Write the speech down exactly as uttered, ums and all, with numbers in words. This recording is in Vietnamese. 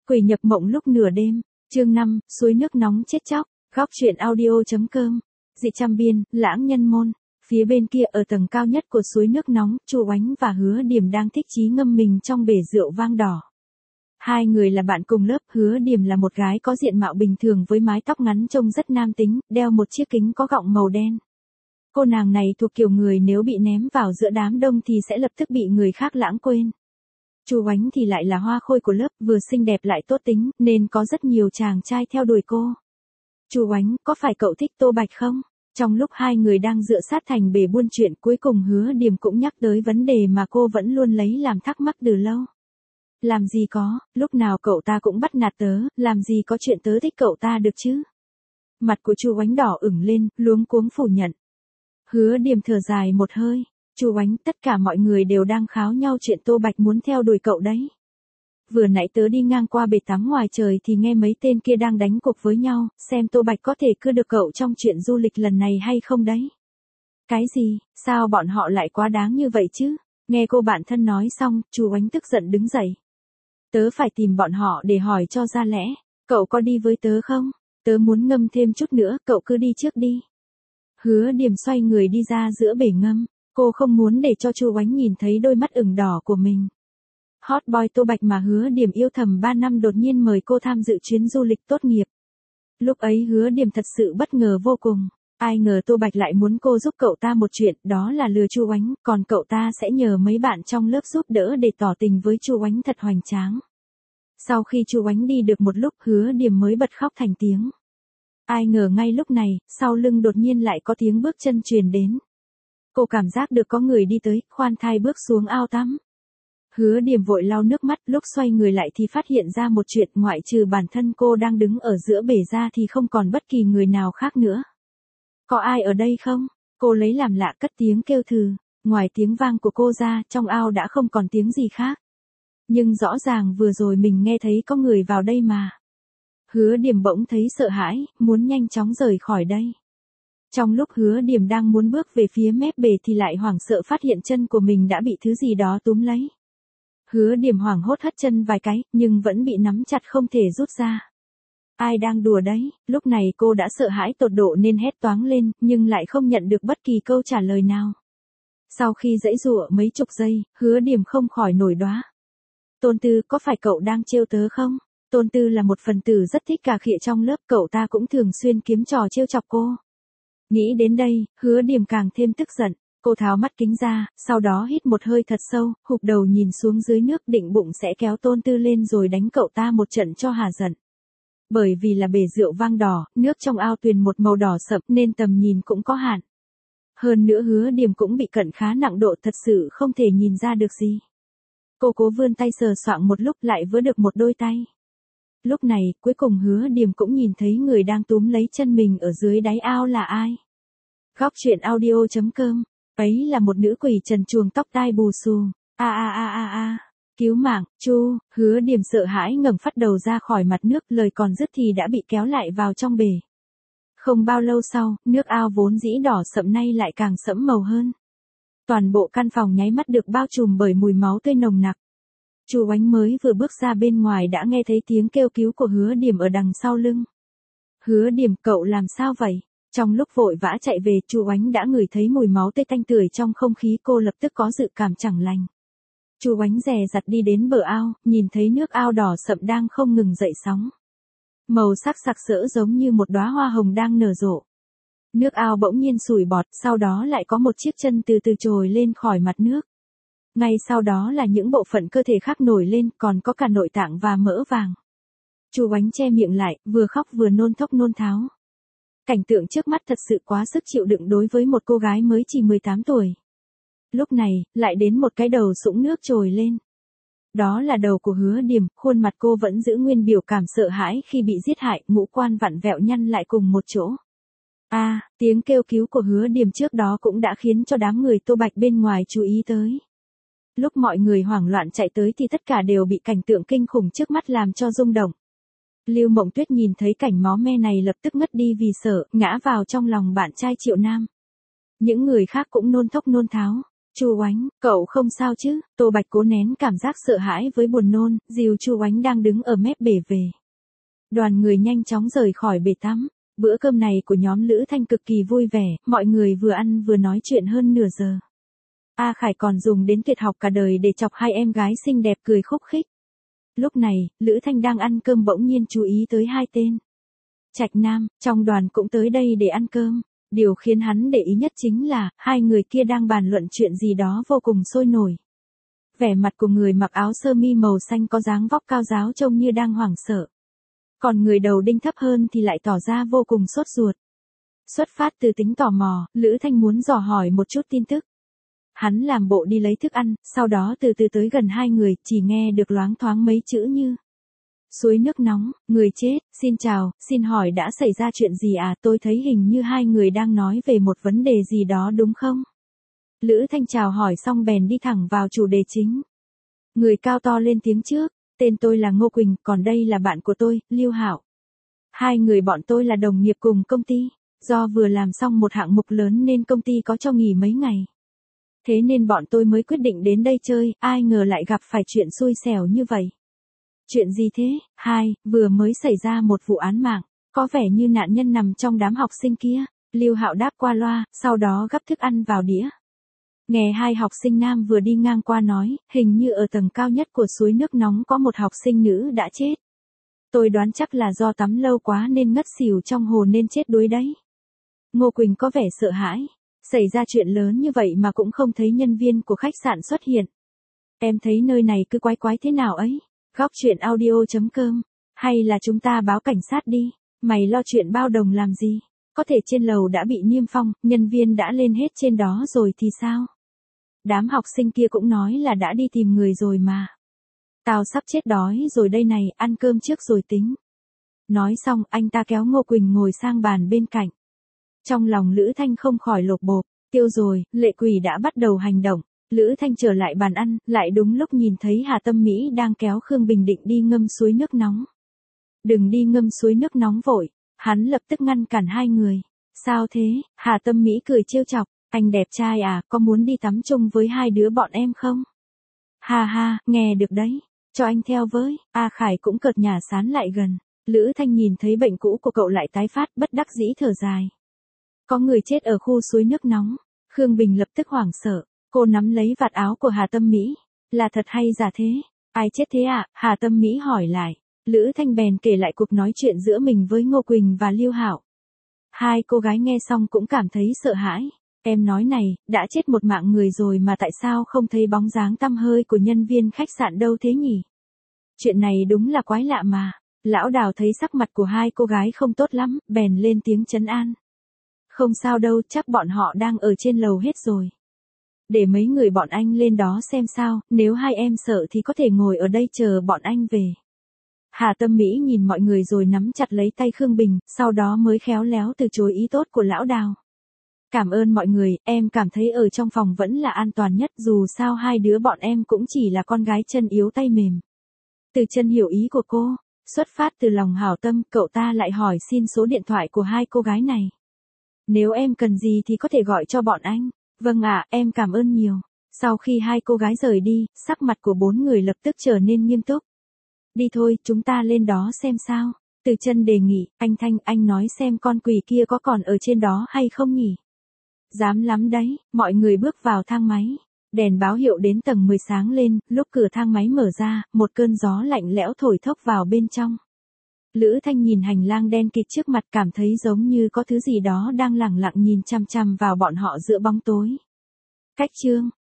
Quỷ nhập mộng lúc nửa đêm, chương năm, suối nước nóng chết chóc, góc truyện audio.com, dị trăm biên, lãng nhân môn. Phía bên kia ở tầng cao nhất của suối nước nóng, Chu Oánh và Hứa Điềm đang thích chí ngâm mình trong bể rượu vang đỏ. Hai người là bạn cùng lớp, Hứa Điềm là một gái có diện mạo bình thường với mái tóc ngắn trông rất nam tính, đeo một chiếc kính có gọng màu đen. Cô nàng này thuộc kiểu người nếu bị ném vào giữa đám đông thì sẽ lập tức bị người khác lãng quên. Chu Oánh thì lại là hoa khôi của lớp, vừa xinh đẹp lại tốt tính, nên có rất nhiều chàng trai theo đuổi cô. Chu Oánh, có phải cậu thích Tô Bạch không? Trong lúc hai người đang dựa sát thành bể buôn chuyện, cuối cùng Hứa Điềm cũng nhắc tới vấn đề mà cô vẫn luôn lấy làm thắc mắc từ lâu. Làm gì có, lúc nào cậu ta cũng bắt nạt tớ, làm gì có chuyện tớ thích cậu ta được chứ? Mặt của Chu Oánh đỏ ửng lên, luống cuống phủ nhận. Hứa Điềm thở dài một hơi. Chu Oánh, tất cả mọi người đều đang kháo nhau chuyện Tô Bạch muốn theo đuổi cậu đấy. Vừa nãy tớ đi ngang qua bể tắm ngoài trời thì nghe mấy tên kia đang đánh cuộc với nhau, xem Tô Bạch có thể cưa được cậu trong chuyện du lịch lần này hay không đấy. Cái gì, sao bọn họ lại quá đáng như vậy chứ? Nghe cô bạn thân nói xong, Chu Oánh tức giận đứng dậy. Tớ phải tìm bọn họ để hỏi cho ra lẽ, cậu có đi với tớ không? Tớ muốn ngâm thêm chút nữa, cậu cứ đi trước đi. Hứa Điềm xoay người đi ra giữa bể ngâm. Cô không muốn để cho Chu Oánh nhìn thấy đôi mắt ửng đỏ của mình. Hot boy Tô Bạch mà Hứa Điềm yêu thầm ba năm đột nhiên mời cô tham dự chuyến du lịch tốt nghiệp. Lúc ấy Hứa Điềm thật sự bất ngờ vô cùng. Ai ngờ Tô Bạch lại muốn cô giúp cậu ta một chuyện, đó là lừa Chu Oánh, còn cậu ta sẽ nhờ mấy bạn trong lớp giúp đỡ để tỏ tình với Chu Oánh thật hoành tráng. Sau khi Chu Oánh đi được một lúc, Hứa Điềm mới bật khóc thành tiếng. Ai ngờ ngay lúc này, sau lưng đột nhiên lại có tiếng bước chân truyền đến. Cô cảm giác được có người đi tới, khoan thai bước xuống ao tắm. Hứa Điềm vội lau nước mắt, lúc xoay người lại thì phát hiện ra một chuyện, ngoại trừ bản thân cô đang đứng ở giữa bể ra thì không còn bất kỳ người nào khác nữa. Có ai ở đây không? Cô lấy làm lạ cất tiếng kêu thừ, ngoài tiếng vang của cô ra, trong ao đã không còn tiếng gì khác. Nhưng rõ ràng vừa rồi mình nghe thấy có người vào đây mà. Hứa Điềm bỗng thấy sợ hãi, muốn nhanh chóng rời khỏi đây. Trong lúc Hứa Điềm đang muốn bước về phía mép bể thì lại hoảng sợ phát hiện chân của mình đã bị thứ gì đó túm lấy. Hứa Điềm hoảng hốt hất chân vài cái, nhưng vẫn bị nắm chặt không thể rút ra. Ai đang đùa đấy? Lúc này cô đã sợ hãi tột độ nên hét toáng lên, nhưng lại không nhận được bất kỳ câu trả lời nào. Sau khi giãy giụa mấy chục giây, Hứa Điềm không khỏi nổi đoá. Tôn Tư, có phải cậu đang trêu tớ không? Tôn Tư là một phần tử rất thích cà khịa trong lớp, cậu ta cũng thường xuyên kiếm trò trêu chọc cô. Nghĩ đến đây, Hứa Điềm càng thêm tức giận. Cô tháo mắt kính ra, sau đó hít một hơi thật sâu, hụp đầu nhìn xuống dưới nước, định bụng sẽ kéo Tôn Tư lên rồi đánh cậu ta một trận cho hả giận. Bởi vì là bể rượu vang đỏ, nước trong ao tuyền một màu đỏ sậm nên tầm nhìn cũng có hạn. Hơn nữa Hứa Điềm cũng bị cận khá nặng độ, thật sự không thể nhìn ra được gì. Cô cố vươn tay sờ soạng một lúc lại vớ được một đôi tay. Lúc này, cuối cùng Hứa Điềm cũng nhìn thấy người đang túm lấy chân mình ở dưới đáy ao là ai. Góc truyện audio.com, ấy là một nữ quỷ trần truồng tóc tai bù xù. A a a a a, cứu mạng, Chu. Hứa Điềm sợ hãi ngẩng phát đầu ra khỏi mặt nước, lời còn dứt thì đã bị kéo lại vào trong bể. Không bao lâu sau, nước ao vốn dĩ đỏ sậm nay lại càng sẫm màu hơn. Toàn bộ căn phòng nháy mắt được bao trùm bởi mùi máu tươi nồng nặc. Chu Oánh mới vừa bước ra bên ngoài đã nghe thấy tiếng kêu cứu của Hứa Điềm ở đằng sau lưng. Hứa Điềm, cậu làm sao vậy? Trong lúc vội vã chạy về, Chu Oánh đã ngửi thấy mùi máu tươi tanh tưởi trong không khí, cô lập tức có dự cảm chẳng lành. Chu Oánh dè dặt đi đến bờ ao, nhìn thấy nước ao đỏ sậm đang không ngừng dậy sóng. Màu sắc sặc sỡ giống như một đóa hoa hồng đang nở rộ. Nước ao bỗng nhiên sủi bọt, sau đó lại có một chiếc chân từ từ trồi lên khỏi mặt nước. Ngay sau đó là những bộ phận cơ thể khác nổi lên, còn có cả nội tạng và mỡ vàng. Chu Oánh che miệng lại, vừa khóc vừa nôn thốc nôn tháo. Cảnh tượng trước mắt thật sự quá sức chịu đựng đối với một cô gái mới chỉ mười tám tuổi. Lúc này, lại đến một cái đầu sũng nước trồi lên. Đó là đầu của Hứa Điềm, khuôn mặt cô vẫn giữ nguyên biểu cảm sợ hãi khi bị giết hại, ngũ quan vặn vẹo nhăn lại cùng một chỗ. A, à, tiếng kêu cứu của Hứa Điềm trước đó cũng đã khiến cho đám người Tô Bạch bên ngoài chú ý tới. Lúc mọi người hoảng loạn chạy tới thì tất cả đều bị cảnh tượng kinh khủng trước mắt làm cho rung động. Lưu Mộng Tuyết nhìn thấy cảnh máu me này lập tức ngất đi vì sợ, ngã vào trong lòng bạn trai Triệu Nam. Những người khác cũng nôn thốc nôn tháo. Chu Oánh, cậu không sao chứ? Tô Bạch cố nén cảm giác sợ hãi với buồn nôn, dìu Chu Oánh đang đứng ở mép bể về. Đoàn người nhanh chóng rời khỏi bể tắm. Bữa cơm này của nhóm Lữ Thanh cực kỳ vui vẻ, mọi người vừa ăn vừa nói chuyện hơn nửa giờ. A Khải còn dùng đến tuyệt học cả đời để chọc hai em gái xinh đẹp cười khúc khích. Lúc này, Lữ Thanh đang ăn cơm bỗng nhiên chú ý tới hai tên. Trạch Nam, trong đoàn cũng tới đây để ăn cơm. Điều khiến hắn để ý nhất chính là, hai người kia đang bàn luận chuyện gì đó vô cùng sôi nổi. Vẻ mặt của người mặc áo sơ mi màu xanh có dáng vóc cao ráo trông như đang hoảng sợ. Còn người đầu đinh thấp hơn thì lại tỏ ra vô cùng sốt ruột. Xuất phát từ tính tò mò, Lữ Thanh muốn dò hỏi một chút tin tức. Hắn làm bộ đi lấy thức ăn, sau đó từ từ tới gần hai người, chỉ nghe được loáng thoáng mấy chữ như: suối nước nóng, người chết, xin chào, xin hỏi đã xảy ra chuyện gì à, tôi thấy hình như hai người đang nói về một vấn đề gì đó đúng không? Lữ Thanh chào hỏi xong bèn đi thẳng vào chủ đề chính. Người cao to lên tiếng trước, tên tôi là Ngô Quỳnh, còn đây là bạn của tôi, Lưu Hạo. Hai người bọn tôi là đồng nghiệp cùng công ty, do vừa làm xong một hạng mục lớn nên công ty có cho nghỉ mấy ngày. Thế nên bọn tôi mới quyết định đến đây chơi, ai ngờ lại gặp phải chuyện xui xẻo như vậy. Chuyện gì thế? Hai, vừa mới xảy ra một vụ án mạng, có vẻ như nạn nhân nằm trong đám học sinh kia. Lưu Hạo đáp qua loa, sau đó gắp thức ăn vào đĩa. Nghe hai học sinh nam vừa đi ngang qua nói, hình như ở tầng cao nhất của suối nước nóng có một học sinh nữ đã chết. Tôi đoán chắc là do tắm lâu quá nên ngất xỉu trong hồ nên chết đuối đấy. Ngô Quỳnh có vẻ sợ hãi. Xảy ra chuyện lớn như vậy mà cũng không thấy nhân viên của khách sạn xuất hiện. Em thấy nơi này cứ quái quái thế nào ấy. Góc chuyện audio chấm com. Hay là chúng ta báo cảnh sát đi. Mày lo chuyện bao đồng làm gì? Có thể trên lầu đã bị niêm phong, nhân viên đã lên hết trên đó rồi thì sao? Đám học sinh kia cũng nói là đã đi tìm người rồi mà. Tao sắp chết đói rồi đây này, ăn cơm trước rồi tính. Nói xong, anh ta kéo Ngô Quỳnh ngồi sang bàn bên cạnh. Trong lòng Lữ Thanh không khỏi lột bột, tiêu rồi, lệ quỷ đã bắt đầu hành động. Lữ Thanh trở lại bàn ăn, lại đúng lúc nhìn thấy Hà Tâm Mỹ đang kéo Khương Bình Định đi ngâm suối nước nóng. Đừng đi ngâm suối nước nóng vội, hắn lập tức ngăn cản hai người. Sao thế? Hà Tâm Mỹ cười trêu chọc, anh đẹp trai à, có muốn đi tắm chung với hai đứa bọn em không? Ha ha, nghe được đấy, cho anh theo với. A Khải cũng cợt nhả sán lại gần. Lữ Thanh nhìn thấy bệnh cũ của cậu lại tái phát, bất đắc dĩ thở dài. Có người chết ở khu suối nước nóng. Khương Bình lập tức hoảng sợ. Cô nắm lấy vạt áo của Hà Tâm Mỹ. Là thật hay giả thế? Ai chết thế ạ? À? Hà Tâm Mỹ hỏi lại. Lữ Thanh bèn kể lại cuộc nói chuyện giữa mình với Ngô Quỳnh và Lưu Hạo. Hai cô gái nghe xong cũng cảm thấy sợ hãi. Em nói này, đã chết một mạng người rồi mà tại sao không thấy bóng dáng tăm hơi của nhân viên khách sạn đâu thế nhỉ? Chuyện này đúng là quái lạ mà. Lão Đào thấy sắc mặt của hai cô gái không tốt lắm, bèn lên tiếng trấn an. Không sao đâu, chắc bọn họ đang ở trên lầu hết rồi. Để mấy người bọn anh lên đó xem sao, nếu hai em sợ thì có thể ngồi ở đây chờ bọn anh về. Hà Tâm Mỹ nhìn mọi người rồi nắm chặt lấy tay Khương Bình, sau đó mới khéo léo từ chối ý tốt của lão Đào. Cảm ơn mọi người, em cảm thấy ở trong phòng vẫn là an toàn nhất, dù sao hai đứa bọn em cũng chỉ là con gái chân yếu tay mềm. Từ Chân hiểu ý của cô, xuất phát từ lòng hảo tâm, cậu ta lại hỏi xin số điện thoại của hai cô gái này. Nếu em cần gì thì có thể gọi cho bọn anh. Vâng ạ, em cảm ơn nhiều. Sau khi hai cô gái rời đi, sắc mặt của bốn người lập tức trở nên nghiêm túc. Đi thôi, chúng ta lên đó xem sao. Từ Chân đề nghị, anh Thanh, anh nói xem con quỷ kia có còn ở trên đó hay không nhỉ? Dám lắm đấy, mọi người bước vào thang máy. Đèn báo hiệu đến tầng mười sáng lên, lúc cửa thang máy mở ra, một cơn gió lạnh lẽo thổi thốc vào bên trong. Lữ Thanh nhìn hành lang đen kịt trước mặt cảm thấy giống như có thứ gì đó đang lẳng lặng nhìn chăm chăm vào bọn họ giữa bóng tối. Cách chương